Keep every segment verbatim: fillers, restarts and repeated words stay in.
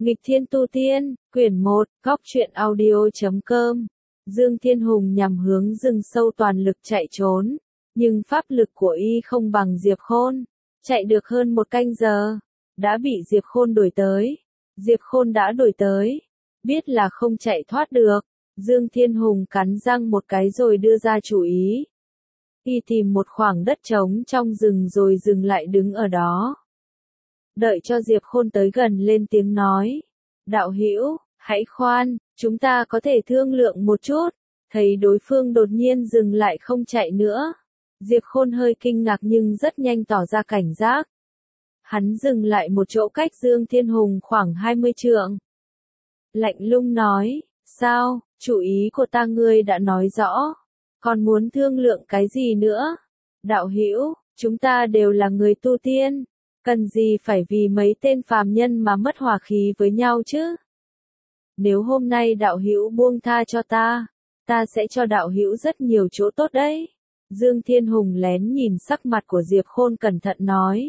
Nghịch thiên tu tiên, quyển một, góc truyện audio chấm com. Dương Thiên Hùng nhằm hướng rừng sâu toàn lực chạy trốn, nhưng pháp lực của y không bằng Diệp Khôn. Chạy được hơn một canh giờ, đã bị Diệp Khôn đuổi tới. Diệp Khôn đã đuổi tới, biết là không chạy thoát được. Dương Thiên Hùng cắn răng một cái rồi đưa ra chủ ý. Y tìm một khoảng đất trống trong rừng rồi dừng lại đứng ở đó. Đợi cho Diệp Khôn tới gần lên tiếng nói. Đạo hữu, hãy khoan, chúng ta có thể thương lượng một chút. Thấy đối phương đột nhiên dừng lại không chạy nữa. Diệp Khôn hơi kinh ngạc nhưng rất nhanh tỏ ra cảnh giác. Hắn dừng lại một chỗ cách Dương Thiên Hùng khoảng hai mươi trượng. Lạnh lùng nói, sao, chủ ý của ta ngươi đã nói rõ. Còn muốn thương lượng cái gì nữa? Đạo hữu, chúng ta đều là người tu tiên. Cần gì phải vì mấy tên phàm nhân mà mất hòa khí với nhau chứ? Nếu hôm nay đạo hữu buông tha cho ta, ta sẽ cho đạo hữu rất nhiều chỗ tốt đấy. Dương Thiên Hùng lén nhìn sắc mặt của Diệp Khôn cẩn thận nói.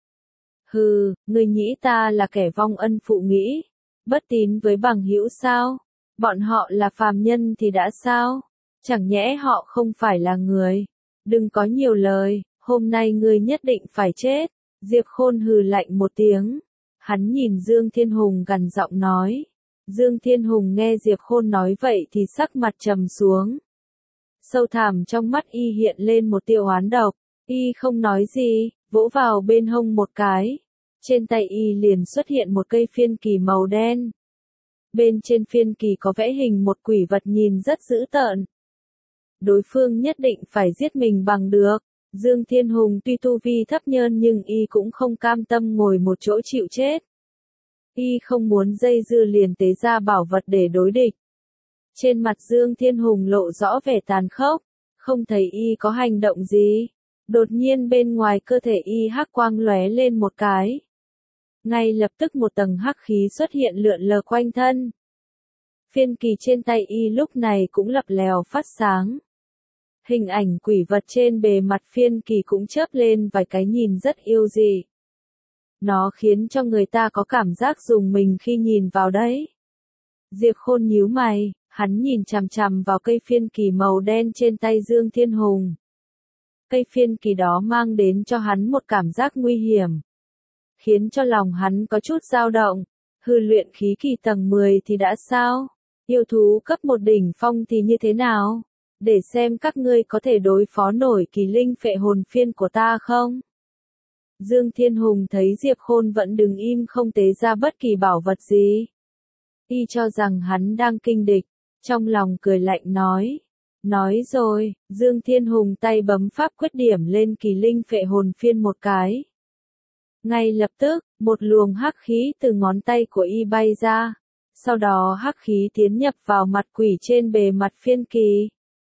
Hừ, ngươi nghĩ ta là kẻ vong ân phụ nghĩa, bất tín với bằng hữu sao? Bọn họ là phàm nhân thì đã sao? Chẳng nhẽ họ không phải là người? Đừng có nhiều lời, hôm nay ngươi nhất định phải chết. Diệp Khôn hừ lạnh một tiếng. Hắn nhìn Dương Thiên Hùng gằn giọng nói. Dương Thiên Hùng nghe Diệp Khôn nói vậy thì sắc mặt trầm xuống. Sâu thẳm trong mắt y hiện lên một tia oán độc. Y không nói gì, vỗ vào bên hông một cái. Trên tay y liền xuất hiện một cây phiên kỳ màu đen. Bên trên phiên kỳ có vẽ hình một quỷ vật nhìn rất dữ tợn. Đối phương nhất định phải giết mình bằng được. Dương Thiên Hùng tuy tu vi thấp nhơn nhưng y cũng không cam tâm ngồi một chỗ chịu chết. Y không muốn dây dưa liền tế ra bảo vật để đối địch. Trên mặt Dương Thiên Hùng lộ rõ vẻ tàn khốc, không thấy y có hành động gì. Đột nhiên bên ngoài cơ thể y hắc quang lóe lên một cái. Ngay lập tức một tầng hắc khí xuất hiện lượn lờ quanh thân. Phiên kỳ trên tay y lúc này cũng lập lèo phát sáng. Hình ảnh quỷ vật trên bề mặt phiên kỳ cũng chớp lên vài cái nhìn rất yêu dị. Nó khiến cho người ta có cảm giác rùng mình khi nhìn vào đấy. Diệp Khôn nhíu mày, hắn nhìn chằm chằm vào cây phiên kỳ màu đen trên tay Dương Thiên Hùng. Cây phiên kỳ đó mang đến cho hắn một cảm giác nguy hiểm. Khiến cho lòng hắn có chút dao động. Hư luyện khí kỳ tầng mười thì đã sao? Yêu thú cấp một đỉnh phong thì như thế nào? Để xem các ngươi có thể đối phó nổi kỳ linh phệ hồn phiên của ta không? Dương Thiên Hùng thấy Diệp Khôn vẫn đứng im không tế ra bất kỳ bảo vật gì. Y cho rằng hắn đang kinh địch, trong lòng cười lạnh nói. Nói rồi, Dương Thiên Hùng tay bấm pháp quyết điểm lên kỳ linh phệ hồn phiên một cái. Ngay lập tức, một luồng hắc khí từ ngón tay của y bay ra. Sau đó hắc khí tiến nhập vào mặt quỷ trên bề mặt phiên kỳ.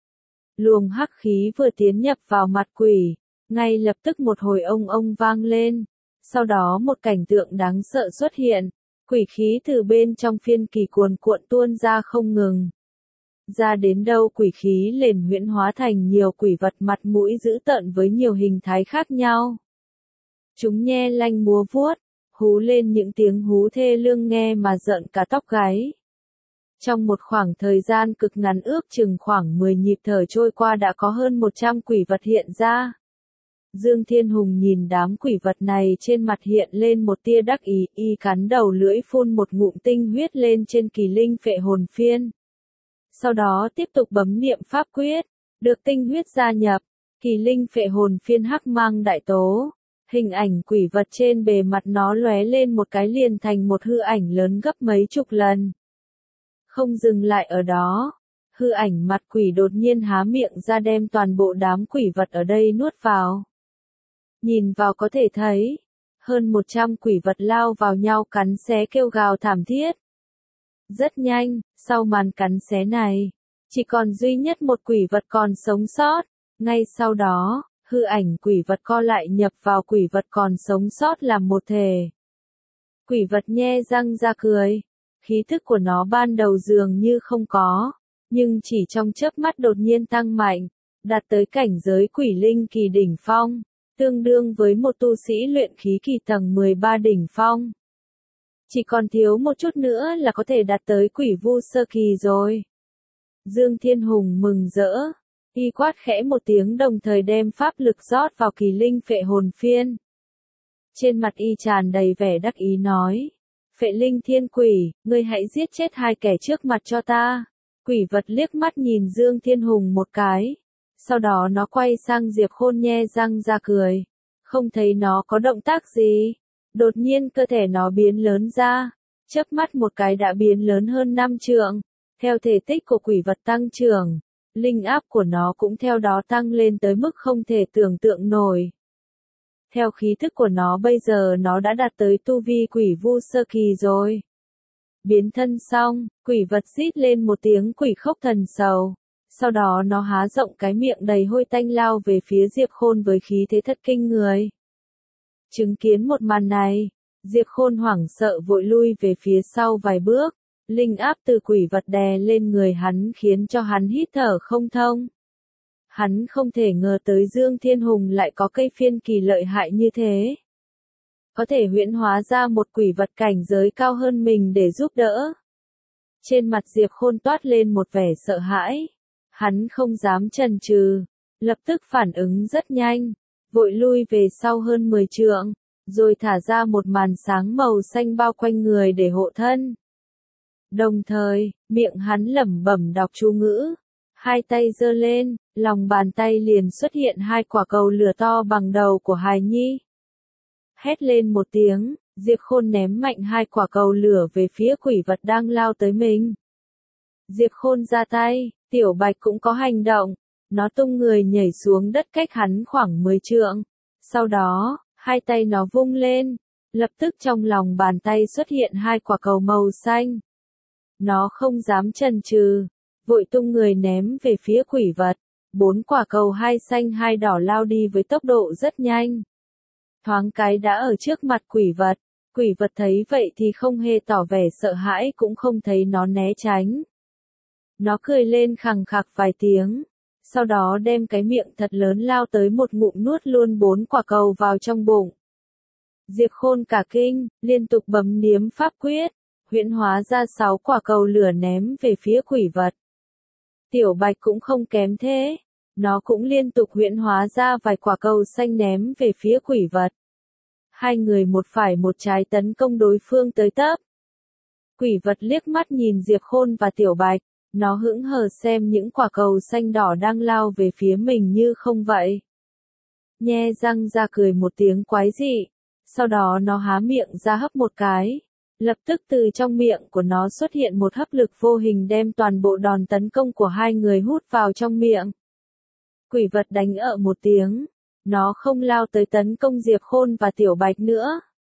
Luồng hắc khí vừa tiến nhập vào mặt quỷ, ngay lập tức một hồi ông ông vang lên. Sau đó một cảnh tượng đáng sợ xuất hiện, quỷ khí từ bên trong phiên kỳ cuồn cuộn tuôn ra không ngừng. Ra đến đâu quỷ khí liền huyễn hóa thành nhiều quỷ vật mặt mũi dữ tợn với nhiều hình thái khác nhau. Chúng nhe lanh múa vuốt, hú lên những tiếng hú thê lương nghe mà rợn cả tóc gáy. Trong một khoảng thời gian cực ngắn ước chừng khoảng mười nhịp thở trôi qua đã có hơn một trăm quỷ vật hiện ra. Dương Thiên Hùng nhìn đám quỷ vật này trên mặt hiện lên một tia đắc ý, y cắn đầu lưỡi phun một ngụm tinh huyết lên trên kỳ linh phệ hồn phiên. Sau đó tiếp tục bấm niệm pháp quyết, được tinh huyết gia nhập, kỳ linh phệ hồn phiên hắc mang đại tố. Hình ảnh quỷ vật trên bề mặt nó lóe lên một cái liền thành một hư ảnh lớn gấp mấy chục lần. Không dừng lại ở đó, hư ảnh mặt quỷ đột nhiên há miệng ra đem toàn bộ đám quỷ vật ở đây nuốt vào. Nhìn vào có thể thấy, hơn một trăm quỷ vật lao vào nhau cắn xé kêu gào thảm thiết. Rất nhanh, sau màn cắn xé này, chỉ còn duy nhất một quỷ vật còn sống sót. Ngay sau đó, hư ảnh quỷ vật co lại nhập vào quỷ vật còn sống sót làm một thể. Quỷ vật nhe răng ra cười. Khí thức của nó ban đầu dường như không có, nhưng chỉ trong chớp mắt đột nhiên tăng mạnh, đạt tới cảnh giới quỷ linh kỳ đỉnh phong, tương đương với một tu sĩ luyện khí kỳ tầng mười ba đỉnh phong. Chỉ còn thiếu một chút nữa là có thể đạt tới quỷ vu sơ kỳ rồi. Dương Thiên Hùng mừng rỡ. Y quát khẽ một tiếng đồng thời đem pháp lực rót vào kỳ linh phệ hồn phiên. Trên mặt y tràn đầy vẻ đắc ý nói. Phệ linh thiên quỷ, ngươi hãy giết chết hai kẻ trước mặt cho ta. Quỷ vật liếc mắt nhìn Dương Thiên Hùng một cái. Sau đó nó quay sang Diệp Khôn nhe răng ra cười. Không thấy nó có động tác gì. Đột nhiên cơ thể nó biến lớn ra. Chớp mắt một cái đã biến lớn hơn năm trượng. Theo thể tích của quỷ vật tăng trưởng, linh áp của nó cũng theo đó tăng lên tới mức không thể tưởng tượng nổi. Theo khí thức của nó bây giờ nó đã đạt tới tu vi quỷ vu sơ kỳ rồi. Biến thân xong, quỷ vật rít lên một tiếng quỷ khóc thần sầu. Sau đó nó há rộng cái miệng đầy hôi tanh lao về phía Diệp Khôn với khí thế thật kinh người. Chứng kiến một màn này, Diệp Khôn hoảng sợ vội lui về phía sau vài bước. Linh áp từ quỷ vật đè lên người hắn khiến cho hắn hít thở không thông. Hắn không thể ngờ tới Dương Thiên Hùng lại có cây phiên kỳ lợi hại như thế. Có thể huyễn hóa ra một quỷ vật cảnh giới cao hơn mình để giúp đỡ. Trên mặt Diệp Khôn toát lên một vẻ sợ hãi. Hắn không dám chần chừ, lập tức phản ứng rất nhanh, vội lui về sau hơn mười trượng, rồi thả ra một màn sáng màu xanh bao quanh người để hộ thân. Đồng thời, miệng hắn lẩm bẩm đọc chú ngữ, hai tay giơ lên, lòng bàn tay liền xuất hiện hai quả cầu lửa to bằng đầu của hài nhi. Hét lên một tiếng, Diệp Khôn ném mạnh hai quả cầu lửa về phía quỷ vật đang lao tới mình. Diệp Khôn ra tay, Tiểu Bạch cũng có hành động, nó tung người nhảy xuống đất cách hắn khoảng mười trượng. Sau đó, hai tay nó vung lên, lập tức trong lòng bàn tay xuất hiện hai quả cầu màu xanh. Nó không dám chần chừ, vội tung người ném về phía quỷ vật. Bốn quả cầu hai xanh hai đỏ lao đi với tốc độ rất nhanh. Thoáng cái đã ở trước mặt quỷ vật. Quỷ vật thấy vậy thì không hề tỏ vẻ sợ hãi cũng không thấy nó né tránh. Nó cười lên khằng khặc vài tiếng. Sau đó đem cái miệng thật lớn lao tới một ngụm nuốt luôn bốn quả cầu vào trong bụng. Diệp Khôn cả kinh, liên tục bấm niếm pháp quyết. Huyễn hóa ra sáu quả cầu lửa ném về phía quỷ vật. Tiểu Bạch cũng không kém thế. Nó cũng liên tục huyễn hóa ra vài quả cầu xanh ném về phía quỷ vật. Hai người một phải một trái tấn công đối phương tới tấp. Quỷ vật liếc mắt nhìn Diệp Khôn và Tiểu Bạch. Nó hững hờ xem những quả cầu xanh đỏ đang lao về phía mình như không vậy. Nhe răng ra cười một tiếng quái dị. Sau đó nó há miệng ra hấp một cái. Lập tức từ trong miệng của nó xuất hiện một hấp lực vô hình đem toàn bộ đòn tấn công của hai người hút vào trong miệng. Quỷ vật đánh ợ một tiếng. Nó không lao tới tấn công Diệp Khôn và Tiểu Bạch nữa.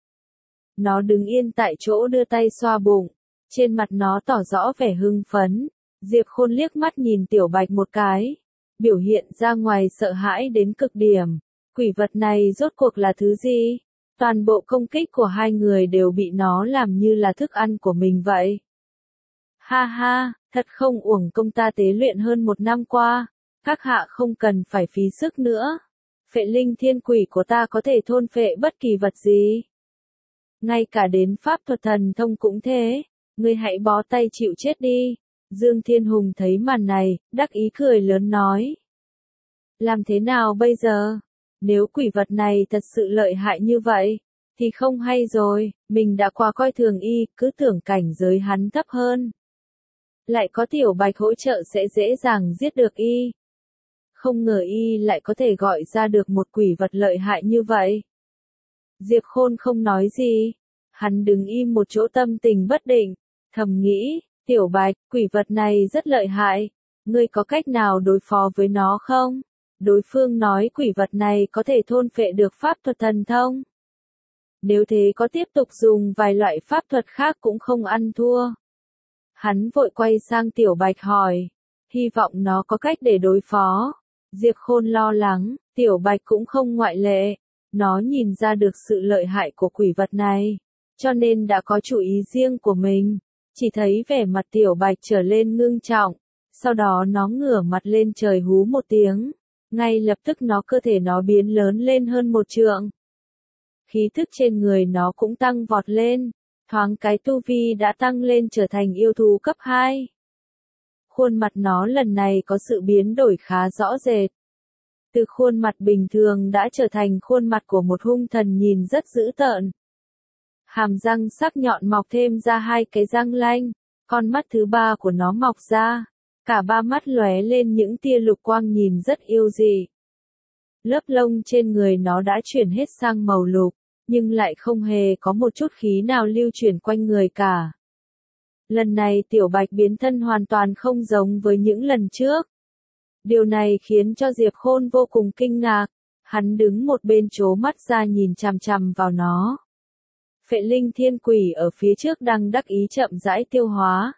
Nó đứng yên tại chỗ đưa tay xoa bụng. Trên mặt nó tỏ rõ vẻ hưng phấn. Diệp Khôn liếc mắt nhìn Tiểu Bạch một cái. Biểu hiện ra ngoài sợ hãi đến cực điểm. Quỷ vật này rốt cuộc là thứ gì? Toàn bộ công kích của hai người đều bị nó làm như là thức ăn của mình vậy. Ha ha, thật không uổng công ta tế luyện hơn một năm qua. Các hạ không cần phải phí sức nữa. Phệ linh thiên quỷ của ta có thể thôn phệ bất kỳ vật gì. Ngay cả đến pháp thuật thần thông cũng thế. Ngươi hãy bó tay chịu chết đi. Dương Thiên Hùng thấy màn này, đắc ý cười lớn nói. Làm thế nào bây giờ? Nếu quỷ vật này thật sự lợi hại như vậy, thì không hay rồi, mình đã quá coi thường y, cứ tưởng cảnh giới hắn thấp hơn. Lại có Tiểu Bạch hỗ trợ sẽ dễ dàng giết được y. Không ngờ y lại có thể gọi ra được một quỷ vật lợi hại như vậy. Diệp Khôn không nói gì, hắn đứng im một chỗ tâm tình bất định, thầm nghĩ, Tiểu Bạch, quỷ vật này rất lợi hại, ngươi có cách nào đối phó với nó không? Đối phương nói quỷ vật này có thể thôn phệ được pháp thuật thần thông. Nếu thế có tiếp tục dùng vài loại pháp thuật khác cũng không ăn thua. Hắn vội quay sang Tiểu Bạch hỏi, hy vọng nó có cách để đối phó. Diệp Khôn lo lắng, Tiểu Bạch cũng không ngoại lệ. Nó nhìn ra được sự lợi hại của quỷ vật này, cho nên đã có chủ ý riêng của mình. Chỉ thấy vẻ mặt Tiểu Bạch trở lên ngưng trọng, sau đó nó ngửa mặt lên trời hú một tiếng. Ngay lập tức nó cơ thể nó biến lớn lên hơn một trượng. Khí thức trên người nó cũng tăng vọt lên. thoáng cái tu vi đã tăng lên trở thành yêu thú cấp hai. Khuôn mặt nó lần này có sự biến đổi khá rõ rệt. Từ khuôn mặt bình thường đã trở thành khuôn mặt của một hung thần nhìn rất dữ tợn. Hàm răng sắc nhọn mọc thêm ra hai cái răng lanh, con mắt thứ ba của nó mọc ra, cả ba mắt lóe lên những tia lục quang nhìn rất yêu dị. Lớp lông trên người nó đã chuyển hết sang màu lục, nhưng lại không hề có một chút khí nào lưu chuyển quanh người cả. Lần này Tiểu Bạch biến thân hoàn toàn không giống với những lần trước. Điều này khiến cho Diệp Khôn vô cùng kinh ngạc, hắn đứng một bên trố mắt ra nhìn chằm chằm vào nó. Phệ linh thiên quỷ ở phía trước đang đắc ý chậm rãi tiêu hóa.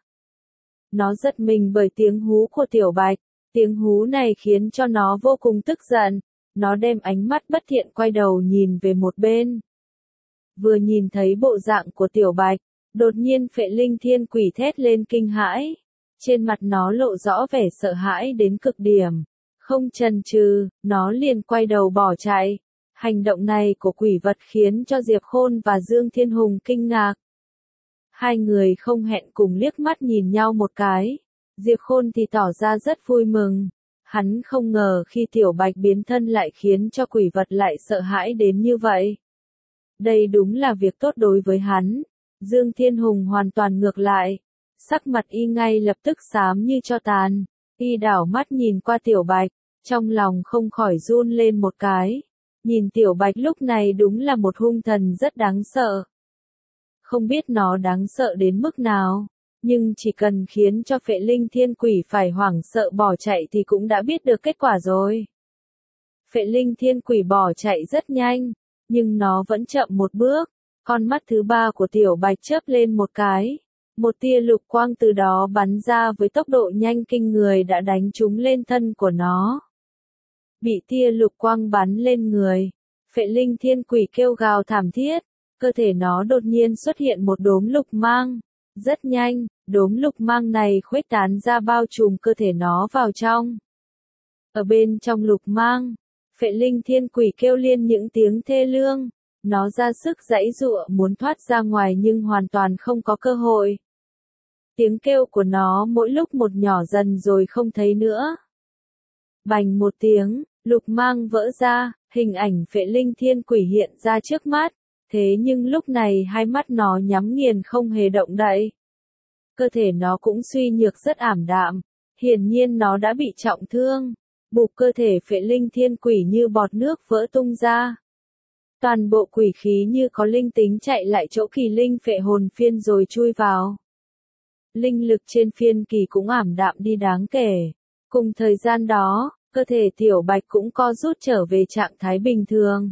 Nó giật mình bởi tiếng hú của Tiểu Bạch, tiếng hú này khiến cho nó vô cùng tức giận, nó đem ánh mắt bất thiện quay đầu nhìn về một bên. Vừa nhìn thấy bộ dạng của Tiểu Bạch, đột nhiên phệ linh thiên quỷ thét lên kinh hãi. Trên mặt nó lộ rõ vẻ sợ hãi đến cực điểm. Không chần chừ, nó liền quay đầu bỏ chạy. Hành động này của quỷ vật khiến cho Diệp Khôn và Dương Thiên Hùng kinh ngạc. Hai người không hẹn cùng liếc mắt nhìn nhau một cái. Diệp Khôn thì tỏ ra rất vui mừng. Hắn không ngờ khi Tiểu Bạch biến thân lại khiến cho quỷ vật lại sợ hãi đến như vậy. Đây đúng là việc tốt đối với hắn. Dương Thiên Hùng hoàn toàn ngược lại. Sắc mặt y ngay lập tức xám như tro tàn. Y đảo mắt nhìn qua Tiểu Bạch, trong lòng không khỏi run lên một cái. Nhìn Tiểu Bạch lúc này đúng là một hung thần rất đáng sợ. Không biết nó đáng sợ đến mức nào, nhưng chỉ cần khiến cho phệ linh thiên quỷ phải hoảng sợ bỏ chạy thì cũng đã biết được kết quả rồi. Phệ linh thiên quỷ bỏ chạy rất nhanh, nhưng nó vẫn chậm một bước. Con mắt thứ ba của Tiểu Bạch chớp lên một cái. Một tia lục quang từ đó bắn ra với tốc độ nhanh kinh người đã đánh trúng lên thân của nó. Bị tia lục quang bắn lên người, phệ linh thiên quỷ kêu gào thảm thiết, cơ thể nó đột nhiên xuất hiện một đốm lục mang. Rất nhanh, đốm lục mang này khuếch tán ra bao trùm cơ thể nó vào trong. Ở bên trong lục mang, phệ linh thiên quỷ kêu liên những tiếng thê lương. Nó ra sức giãy giụa muốn thoát ra ngoài nhưng hoàn toàn không có cơ hội. Tiếng kêu của nó mỗi lúc một nhỏ dần rồi không thấy nữa. Bành một tiếng, lục mang vỡ ra, hình ảnh phệ linh thiên quỷ hiện ra trước mắt. Thế nhưng lúc này hai mắt nó nhắm nghiền không hề động đậy. Cơ thể nó cũng suy nhược rất ảm đạm. Hiển nhiên nó đã bị trọng thương. Bục cơ thể phệ linh thiên quỷ như bọt nước vỡ tung ra. Toàn bộ quỷ khí như có linh tính chạy lại chỗ kỳ linh phệ hồn phiên rồi chui vào. Linh lực trên phiên kỳ cũng ảm đạm đi đáng kể. Cùng thời gian đó, cơ thể Tiểu Bạch cũng co rút trở về trạng thái bình thường.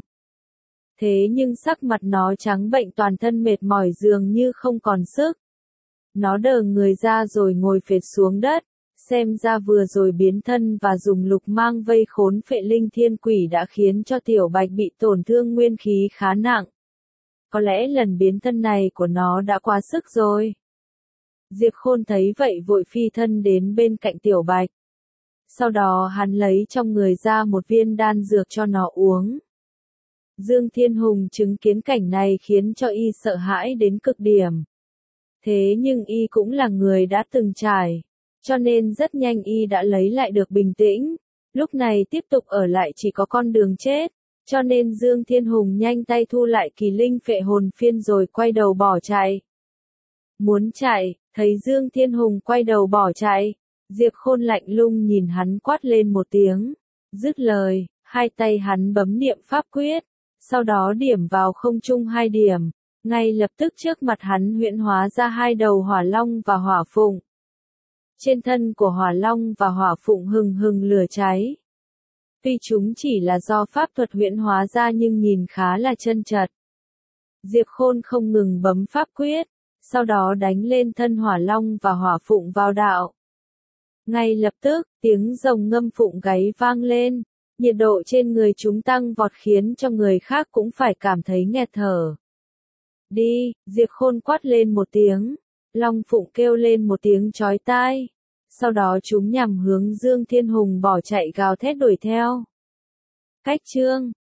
Thế nhưng sắc mặt nó trắng bệnh toàn thân mệt mỏi dường như không còn sức. Nó đờ người ra rồi ngồi phệt xuống đất. Xem ra vừa rồi biến thân và dùng lục mang vây khốn phệ linh thiên quỷ đã khiến cho Tiểu Bạch bị tổn thương nguyên khí khá nặng. Có lẽ lần biến thân này của nó đã quá sức rồi. Diệp Khôn thấy vậy vội phi thân đến bên cạnh Tiểu Bạch. Sau đó hắn lấy trong người ra một viên đan dược cho nó uống. Dương Thiên Hùng chứng kiến cảnh này khiến cho y sợ hãi đến cực điểm. Thế nhưng y cũng là người đã từng trải. Cho nên rất nhanh y đã lấy lại được bình tĩnh. Lúc này tiếp tục ở lại chỉ có con đường chết. Cho nên Dương Thiên Hùng nhanh tay thu lại kỳ linh phệ hồn phiên rồi quay đầu bỏ chạy. Muốn chạy, thấy Dương Thiên Hùng quay đầu bỏ chạy. Diệp Khôn lạnh lùng nhìn hắn quát lên một tiếng. Dứt lời, hai tay hắn bấm niệm pháp quyết. Sau đó điểm vào không trung hai điểm. Ngay lập tức trước mặt hắn huyễn hóa ra hai đầu hỏa long và hỏa phụng. Trên thân của hỏa long và hỏa phụng hừng hừng lửa cháy. Tuy chúng chỉ là do pháp thuật huyễn hóa ra nhưng nhìn khá là chân chật. Diệp Khôn không ngừng bấm pháp quyết, sau đó đánh lên thân hỏa long và hỏa phụng vào đạo. Ngay lập tức, tiếng rồng ngâm phụng gáy vang lên, nhiệt độ trên người chúng tăng vọt khiến cho người khác cũng phải cảm thấy nghẹt thở. Đi, Diệp Khôn quát lên một tiếng. Long phụng kêu lên một tiếng chói tai. Sau đó chúng nhằm hướng Dương Thiên Hùng bỏ chạy gào thét đuổi theo. Cách chương